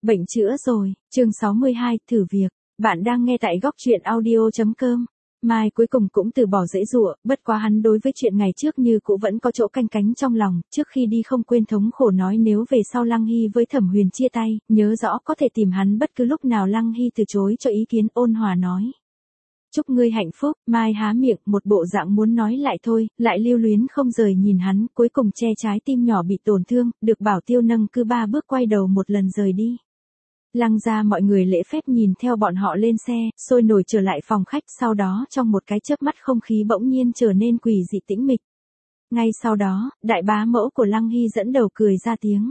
Bệnh chữa rồi, chương 62, thử việc. Bạn đang nghe tại góc truyện audio.com. Mai cuối cùng cũng từ bỏ giãy giụa, bất quá hắn đối với chuyện ngày trước như cũ vẫn có chỗ canh cánh trong lòng, trước khi đi không quên thống khổ nói nếu về sau Lăng Hy với Thẩm Huyền chia tay, nhớ rõ có thể tìm hắn bất cứ lúc nào. Lăng Hy từ chối cho ý kiến, ôn hòa nói. Chúc ngươi hạnh phúc. Mai há miệng, một bộ dạng muốn nói lại thôi, lại lưu luyến không rời nhìn hắn, cuối cùng che trái tim nhỏ bị tổn thương, được Bảo Tiêu nâng cứ 3 bước quay đầu một lần rời đi. Lăng ra mọi người lễ phép nhìn theo bọn họ lên xe, sôi nổi trở lại phòng khách, sau đó trong một cái chớp mắt không khí bỗng nhiên trở nên quỷ dị tĩnh mịch. Ngay sau đó, đại bá mẫu của Lăng Hy dẫn đầu cười ra tiếng.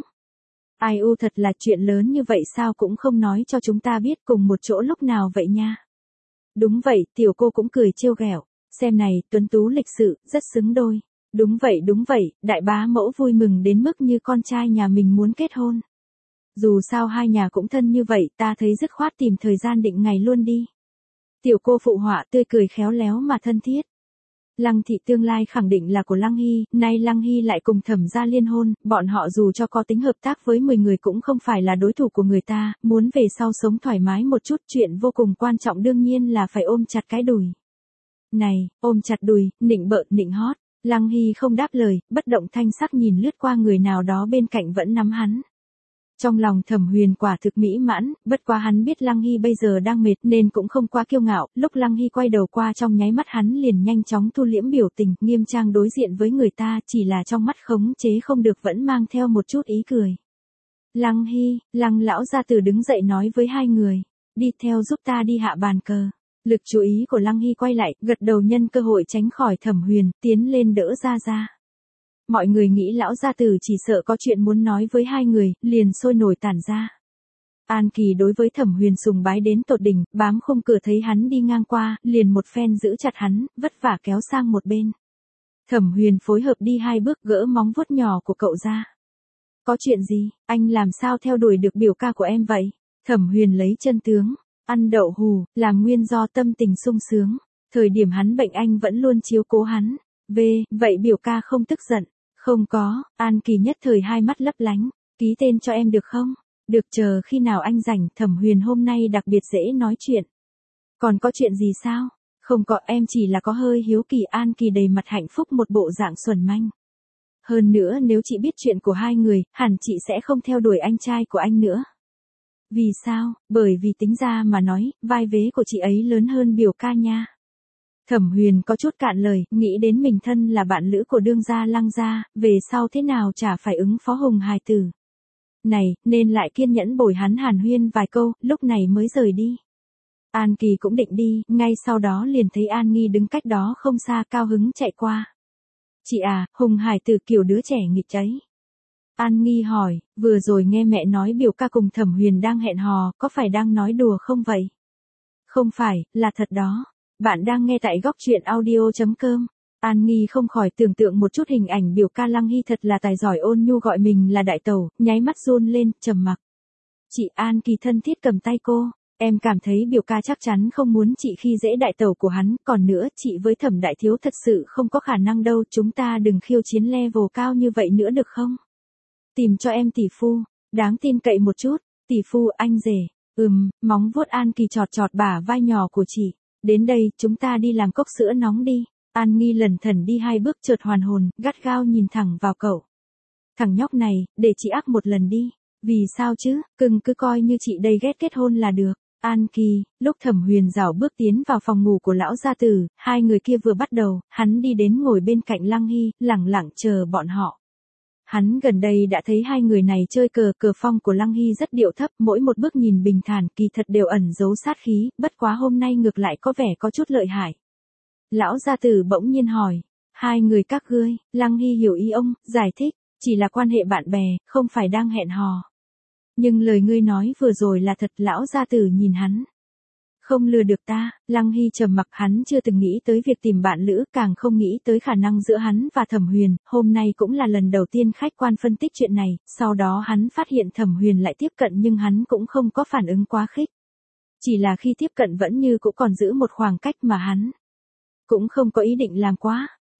Ai u, thật là chuyện lớn như vậy sao cũng không nói cho chúng ta biết, cùng một chỗ lúc nào vậy nha. Đúng vậy, tiểu cô cũng cười trêu ghẹo, xem này, tuấn tú lịch sự, rất xứng đôi. Đúng vậy, đại bá mẫu vui mừng đến mức như con trai nhà mình muốn kết hôn. Dù sao hai nhà cũng thân như vậy, ta thấy dứt khoát tìm thời gian định ngày luôn đi. Tiểu cô phụ họa, tươi cười khéo léo mà thân thiết. Lăng thị tương lai khẳng định là của Lăng Hy, nay Lăng Hy lại cùng Thẩm gia liên hôn, bọn họ dù cho có tính hợp tác với 10 người cũng không phải là đối thủ của người ta, muốn về sau sống thoải mái một chút, chuyện vô cùng quan trọng đương nhiên là phải ôm chặt cái đùi. Này, ôm chặt đùi, nịnh bợ, nịnh hót. Lăng Hy không đáp lời, bất động thanh sắc nhìn lướt qua người nào đó bên cạnh vẫn nắm hắn. Trong lòng Thẩm Huyền quả thực mỹ mãn, bất quá hắn biết Lăng Hy bây giờ đang mệt nên cũng không quá kiêu ngạo, lúc Lăng Hy quay đầu qua trong nháy mắt hắn liền nhanh chóng thu liễm biểu tình, nghiêm trang đối diện với người ta, chỉ là trong mắt khống chế không được vẫn mang theo một chút ý cười. Lăng Hy, Lăng lão gia tử đứng dậy nói với hai người, đi theo giúp ta đi hạ bàn cờ. Lực chú ý của Lăng Hy quay lại, gật đầu nhân cơ hội tránh khỏi Thẩm Huyền, tiến lên đỡ ra. Mọi người nghĩ lão gia tử chỉ sợ có chuyện muốn nói với hai người, liền sôi nổi tản ra. An Kỳ đối với Thẩm Huyền sùng bái đến tột đỉnh, bám khung cửa thấy hắn đi ngang qua, liền một phen giữ chặt hắn, vất vả kéo sang một bên. Thẩm Huyền phối hợp đi 2 bước, gỡ móng vuốt nhỏ của cậu ra. Có chuyện gì, anh làm sao theo đuổi được biểu ca của em vậy? Thẩm Huyền lấy chân tướng, ăn đậu hù, làm nguyên do tâm tình sung sướng. Thời điểm hắn bệnh anh vẫn luôn chiếu cố hắn. Vậy biểu ca không tức giận? Không có. An Kỳ nhất thời hai mắt lấp lánh. Ký tên cho em được không? Được, chờ khi nào anh rảnh. Thẩm Huyền hôm nay đặc biệt dễ nói chuyện. Còn có chuyện gì sao? Không có, em chỉ là có hơi hiếu kỳ. An Kỳ đầy mặt hạnh phúc, một bộ dạng xuẩn manh. Hơn nữa nếu chị biết chuyện của hai người, hẳn chị sẽ không theo đuổi anh trai của anh nữa. Vì sao? Bởi vì tính ra mà nói, vai vế của chị ấy lớn hơn biểu ca nha. Thẩm Huyền có chút cạn lời, nghĩ đến mình thân là bạn lữ của đương gia Lăng gia, về sau thế nào chả phải ứng phó hùng hài tử. Này, nên lại kiên nhẫn bồi hắn hàn huyên vài câu, lúc này mới rời đi. An Kỳ cũng định đi, ngay sau đó liền thấy An Nghi đứng cách đó không xa, cao hứng chạy qua. Chị à, hùng hài tử kiểu đứa trẻ nghịch ấy. An Nghi hỏi, vừa rồi nghe mẹ nói biểu ca cùng Thẩm Huyền đang hẹn hò, có phải đang nói đùa không vậy? Không phải, là thật đó. Bạn đang nghe tại góc truyện audio.com. An Nghi không khỏi tưởng tượng một chút hình ảnh biểu ca Lăng Hy thật là tài giỏi, ôn nhu gọi mình là đại tẩu, nháy mắt run lên, trầm mặc. Chị An Kỳ thân thiết cầm tay cô, em cảm thấy biểu ca chắc chắn không muốn chị khi dễ đại tẩu của hắn, còn nữa chị với Thẩm đại thiếu thật sự không có khả năng đâu, chúng ta đừng khiêu chiến level cao như vậy nữa được không? Tìm cho em tỷ phu, đáng tin cậy một chút, tỷ phu anh rể, móng vuốt An Kỳ chọt bả vai nhỏ của chị. Đến đây, chúng ta đi làm cốc sữa nóng đi. An Nghi lẩn thẩn đi 2 bước chợt hoàn hồn, gắt gao nhìn thẳng vào cậu. Thằng nhóc này, để chị áp một lần đi. Vì sao chứ, cưng cứ coi như chị đây ghét kết hôn là được. An Kỳ, lúc Thẩm Huyền rảo bước tiến vào phòng ngủ của lão gia tử, hai người kia vừa bắt đầu, hắn đi đến ngồi bên cạnh Lăng Hy, lẳng lặng chờ bọn họ. Hắn gần đây đã thấy hai người này chơi cờ phong của Lăng Hy rất điệu thấp, mỗi một bước nhìn bình thản, kỳ thật đều ẩn giấu sát khí, bất quá hôm nay ngược lại có vẻ có chút lợi hại. Lão gia tử bỗng nhiên hỏi, hai người các ngươi? Lăng Hy hiểu ý ông, giải thích, chỉ là quan hệ bạn bè, không phải đang hẹn hò. Nhưng lời ngươi nói vừa rồi là thật. Lão gia tử nhìn hắn. Không lừa được ta. Lăng Hy trầm mặc, hắn chưa từng nghĩ tới việc tìm bạn lữ, càng không nghĩ tới khả năng giữa hắn và Thẩm Huyền, hôm nay cũng là lần đầu tiên khách quan phân tích chuyện này, sau đó hắn phát hiện Thẩm Huyền lại tiếp cận nhưng hắn cũng không có phản ứng quá khích. Chỉ là khi tiếp cận vẫn như cũng còn giữ một khoảng cách mà hắn cũng không có ý định làm quá.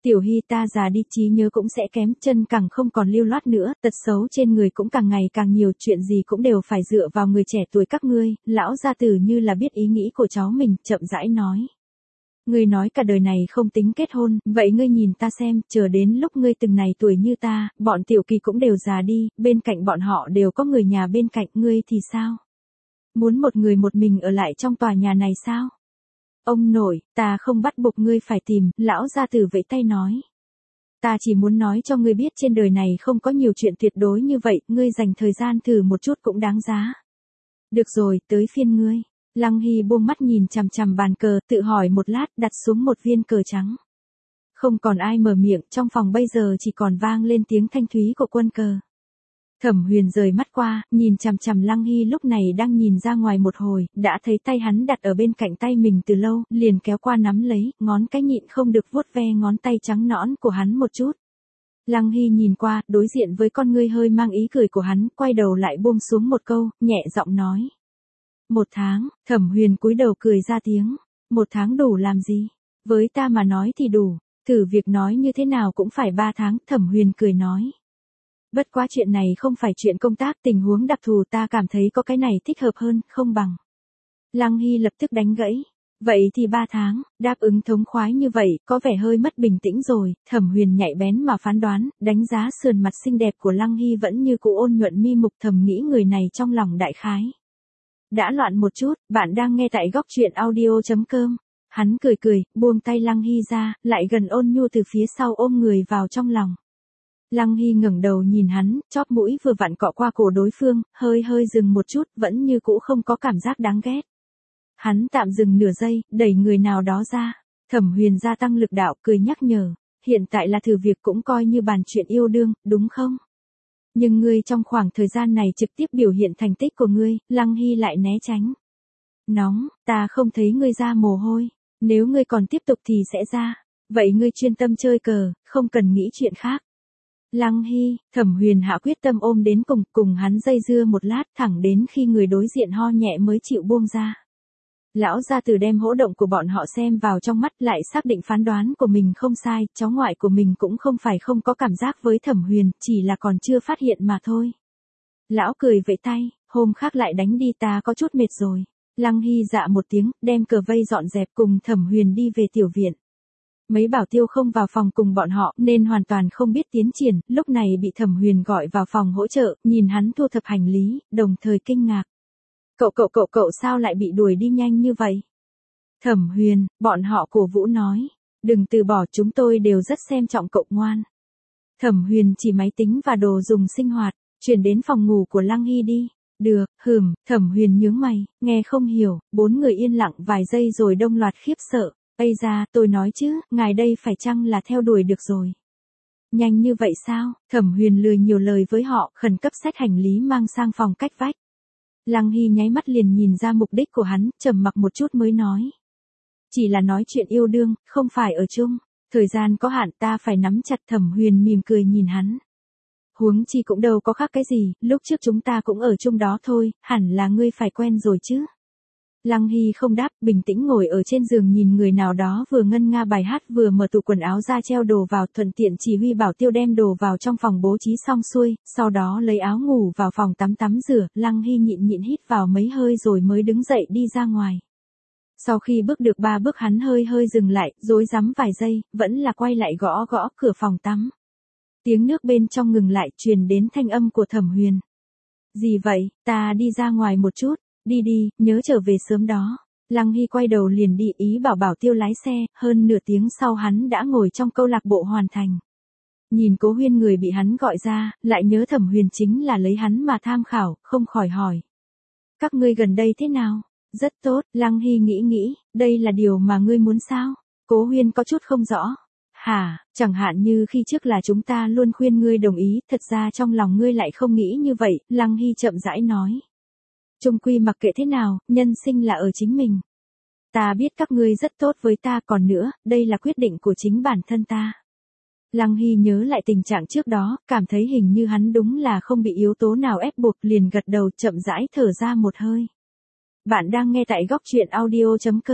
Tiểu Hy ta già đi, trí nhớ cũng sẽ kém, chân càng không còn lưu loát nữa, tật xấu trên người cũng càng ngày càng nhiều, chuyện gì cũng đều phải dựa vào người trẻ tuổi các ngươi. Lão gia tử như là biết ý nghĩ của cháu mình, chậm rãi nói. Ngươi nói cả đời này không tính kết hôn, vậy ngươi nhìn ta xem, chờ đến lúc ngươi từng này tuổi như ta, bọn Tiểu Kỳ cũng đều già đi, bên cạnh bọn họ đều có người nhà bên cạnh, ngươi thì sao? Muốn một người một mình ở lại trong tòa nhà này sao? Ông nội, ta không bắt buộc ngươi phải tìm, lão gia tử vẫy tay nói. Ta chỉ muốn nói cho ngươi biết trên đời này không có nhiều chuyện tuyệt đối như vậy, ngươi dành thời gian thử một chút cũng đáng giá. Được rồi, tới phiên ngươi. Lăng Hy buông mắt nhìn chằm chằm bàn cờ, tự hỏi một lát, đặt xuống một viên cờ trắng. Không còn ai mở miệng, trong phòng bây giờ chỉ còn vang lên tiếng thanh thúy của quân cờ. Thẩm Huyền rời mắt qua, nhìn chằm chằm Lăng Hy lúc này đang nhìn ra ngoài một hồi, đã thấy tay hắn đặt ở bên cạnh tay mình từ lâu, liền kéo qua nắm lấy, ngón cái nhịn không được vuốt ve ngón tay trắng nõn của hắn một chút. Lăng Hy nhìn qua, đối diện với con ngươi hơi mang ý cười của hắn, quay đầu lại buông xuống một câu, nhẹ giọng nói. 1 tháng, Thẩm Huyền cúi đầu cười ra tiếng. 1 tháng đủ làm gì? Với ta mà nói thì đủ, thử việc nói như thế nào cũng phải 3 tháng, Thẩm Huyền cười nói. Bất quá chuyện này không phải chuyện công tác, tình huống đặc thù, ta cảm thấy có cái này thích hợp hơn, không bằng. Lăng Hy lập tức đánh gãy. Vậy thì 3 tháng, đáp ứng thống khoái như vậy, có vẻ hơi mất bình tĩnh rồi. Thẩm Huyền nhạy bén mà phán đoán, đánh giá sườn mặt xinh đẹp của Lăng Hy vẫn như cũ ôn nhuận mi mục, thầm nghĩ người này trong lòng đại khái. Đã loạn một chút, bạn đang nghe tại góc truyện audio.com. Hắn cười cười, buông tay Lăng Hy ra, lại gần ôn nhu từ phía sau ôm người vào trong lòng. Lăng Hy ngẩng đầu nhìn hắn, chóp mũi vừa vặn cọ qua cổ đối phương, hơi dừng một chút, vẫn như cũ không có cảm giác đáng ghét. Hắn tạm dừng nửa giây, đẩy người nào đó ra. Thẩm Huyền gia tăng lực đạo, cười nhắc nhở. Hiện tại là thử việc cũng coi như bàn chuyện yêu đương, đúng không? Nhưng ngươi trong khoảng thời gian này trực tiếp biểu hiện thành tích của ngươi, Lăng Hy lại né tránh. Nóng, ta không thấy ngươi ra mồ hôi. Nếu ngươi còn tiếp tục thì sẽ ra. Vậy ngươi chuyên tâm chơi cờ, không cần nghĩ chuyện khác. Lăng Hy, Thẩm Huyền hạ quyết tâm ôm đến cùng hắn dây dưa một lát, thẳng đến khi người đối diện ho nhẹ mới chịu buông ra. Lão gia tử đem hỗ động của bọn họ xem vào trong mắt, lại xác định phán đoán của mình không sai, cháu ngoại của mình cũng không phải không có cảm giác với Thẩm Huyền, chỉ là còn chưa phát hiện mà thôi. Lão cười vẫy tay, hôm khác lại đánh đi, ta có chút mệt rồi. Lăng Hy dạ một tiếng, đem cờ vây dọn dẹp cùng Thẩm Huyền đi về tiểu viện. Mấy bảo tiêu không vào phòng cùng bọn họ nên hoàn toàn không biết tiến triển, lúc này bị Thẩm Huyền gọi vào phòng hỗ trợ, nhìn hắn thu thập hành lý, đồng thời kinh ngạc. Cậu sao lại bị đuổi đi nhanh như vậy? Thẩm Huyền, bọn họ cổ vũ nói. Đừng từ bỏ, chúng tôi đều rất xem trọng cậu ngoan. Thẩm Huyền chỉ máy tính và đồ dùng sinh hoạt, chuyển đến phòng ngủ của Lăng Hy đi. Được, Thẩm Huyền nhướng mày, nghe không hiểu, 4 người yên lặng vài giây rồi đông loạt khiếp sợ. Ây da, tôi nói chứ, ngài đây phải chăng là theo đuổi được rồi. Nhanh như vậy sao? Thẩm Huyền lười nhiều lời với họ, khẩn cấp xách hành lý mang sang phòng cách vách. Lăng Hy nháy mắt liền nhìn ra mục đích của hắn, trầm mặc một chút mới nói. Chỉ là nói chuyện yêu đương, không phải ở chung. Thời gian có hạn, ta phải nắm chặt. Thẩm Huyền mỉm cười nhìn hắn. Huống chi cũng đâu có khác cái gì, lúc trước chúng ta cũng ở chung đó thôi, hẳn là ngươi phải quen rồi chứ. Lăng Hy không đáp, bình tĩnh ngồi ở trên giường nhìn người nào đó vừa ngân nga bài hát vừa mở tủ quần áo ra treo đồ vào, thuận tiện chỉ huy bảo tiêu đem đồ vào trong phòng bố trí xong xuôi, sau đó lấy áo ngủ vào phòng tắm rửa. Lăng Hy nhịn hít vào mấy hơi rồi mới đứng dậy đi ra ngoài. Sau khi bước được 3 bước hắn hơi dừng lại, rối rắm vài giây, vẫn là quay lại gõ cửa phòng tắm. Tiếng nước bên trong ngừng lại, truyền đến thanh âm của Thẩm Huyền. Gì vậy, ta đi ra ngoài một chút. Đi, nhớ trở về sớm đó. Lăng Hy quay đầu liền đi, ý bảo tiêu lái xe, hơn nửa tiếng sau hắn đã ngồi trong câu lạc bộ Hoàn Thành. Nhìn Cố Huyên người bị hắn gọi ra, lại nhớ Thẩm Huyền chính là lấy hắn mà tham khảo, không khỏi hỏi. Các ngươi gần đây thế nào? Rất tốt, Lăng Hy nghĩ, đây là điều mà ngươi muốn sao? Cố Huyên có chút không rõ. Hả, chẳng hạn như khi trước là chúng ta luôn khuyên ngươi đồng ý, thật ra trong lòng ngươi lại không nghĩ như vậy, Lăng Hy chậm rãi nói. Chung quy mặc kệ thế nào, nhân sinh là ở chính mình. Ta biết các ngươi rất tốt với ta, còn nữa, đây là quyết định của chính bản thân ta. Lăng Hy nhớ lại tình trạng trước đó, cảm thấy hình như hắn đúng là không bị yếu tố nào ép buộc, liền gật đầu chậm rãi thở ra một hơi. Bạn đang nghe tại góc truyện audio.com.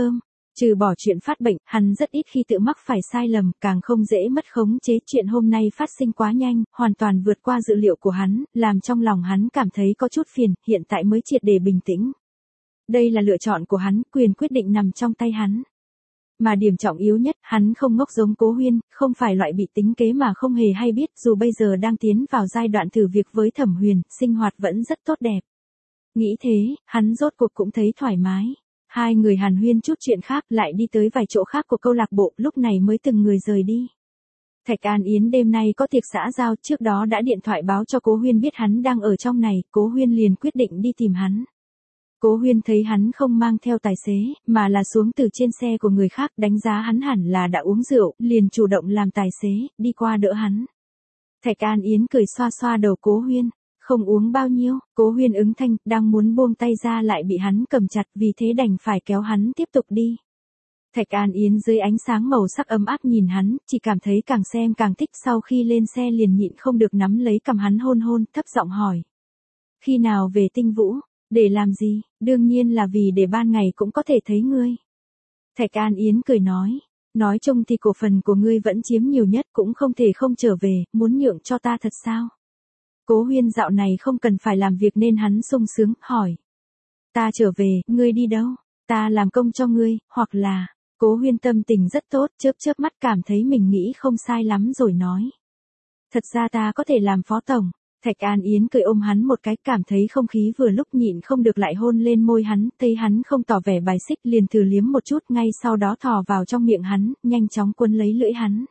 Trừ bỏ chuyện phát bệnh, hắn rất ít khi tự mắc phải sai lầm, càng không dễ mất khống chế. Chuyện hôm nay phát sinh quá nhanh, hoàn toàn vượt qua dự liệu của hắn, làm trong lòng hắn cảm thấy có chút phiền, hiện tại mới triệt để bình tĩnh. Đây là lựa chọn của hắn, quyền quyết định nằm trong tay hắn. Mà điểm trọng yếu nhất, hắn không ngốc giống Cố Huyên, không phải loại bị tính kế mà không hề hay biết, dù bây giờ đang tiến vào giai đoạn thử việc với Thẩm Huyền, sinh hoạt vẫn rất tốt đẹp. Nghĩ thế, hắn rốt cuộc cũng thấy thoải mái. Hai người hàn huyên chút chuyện khác, lại đi tới vài chỗ khác của câu lạc bộ, lúc này mới từng người rời đi. Thạch An Yến đêm nay có tiệc xã giao, trước đó đã điện thoại báo cho Cố Huyên biết hắn đang ở trong này, Cố Huyên liền quyết định đi tìm hắn. Cố Huyên thấy hắn không mang theo tài xế, mà là xuống từ trên xe của người khác, đánh giá hắn hẳn là đã uống rượu, liền chủ động làm tài xế, đi qua đỡ hắn. Thạch An Yến cười xoa xoa đầu Cố Huyên, không uống bao nhiêu. Cố Huyên ứng thanh, đang muốn buông tay ra lại bị hắn cầm chặt, vì thế đành phải kéo hắn tiếp tục đi. Thạch An Yến dưới ánh sáng màu sắc ấm áp nhìn hắn, chỉ cảm thấy càng xem càng thích, sau khi lên xe liền nhịn không được nắm lấy cằm hắn hôn hôn, thấp giọng hỏi. Khi nào về Tinh Vũ? Để làm gì? Đương nhiên là vì để ban ngày cũng có thể thấy ngươi. Thạch An Yến cười nói chung thì cổ phần của ngươi vẫn chiếm nhiều nhất, cũng không thể không trở về, muốn nhượng cho ta thật sao? Cố Huyên dạo này không cần phải làm việc nên hắn sung sướng, hỏi. Ta trở về, ngươi đi đâu? Ta làm công cho ngươi, hoặc là... Cố Huyên tâm tình rất tốt, chớp chớp mắt cảm thấy mình nghĩ không sai lắm rồi nói. Thật ra ta có thể làm phó tổng. Thạch An Yến cười ôm hắn một cái, cảm thấy không khí vừa lúc nhịn không được lại hôn lên môi hắn, thấy hắn không tỏ vẻ bài xích liền thử liếm một chút, ngay sau đó thò vào trong miệng hắn, nhanh chóng cuốn lấy lưỡi hắn.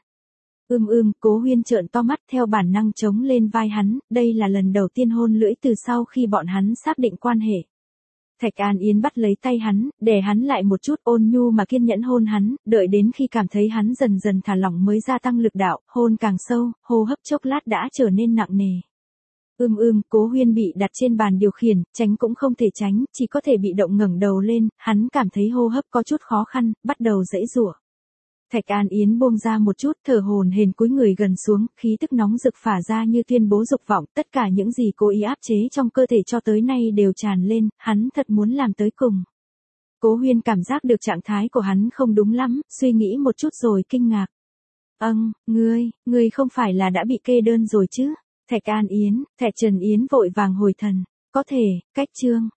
Cố Huyên trợn to mắt theo bản năng chống lên vai hắn, đây là lần đầu tiên hôn lưỡi từ sau khi bọn hắn xác định quan hệ. Thạch An Yến bắt lấy tay hắn, đè hắn lại một chút, ôn nhu mà kiên nhẫn hôn hắn, đợi đến khi cảm thấy hắn dần dần thả lỏng mới gia tăng lực đạo, hôn càng sâu, hô hấp chốc lát đã trở nên nặng nề. Cố Huyên bị đặt trên bàn điều khiển, tránh cũng không thể tránh, chỉ có thể bị động ngẩng đầu lên, hắn cảm thấy hô hấp có chút khó khăn, bắt đầu giãy giụa. Thạch An Yến buông ra một chút, thở hổn hển cúi người gần xuống, khí tức nóng rực phả ra như tuyên bố dục vọng, tất cả những gì cố ý áp chế trong cơ thể cho tới nay đều tràn lên, hắn thật muốn làm tới cùng. Cố Huyên cảm giác được trạng thái của hắn không đúng lắm, suy nghĩ một chút rồi kinh ngạc. Ngươi không phải là đã bị kê đơn rồi chứ? Thạch An Yến, Thạch Trần Yến vội vàng hồi thần, có thể, cách chương.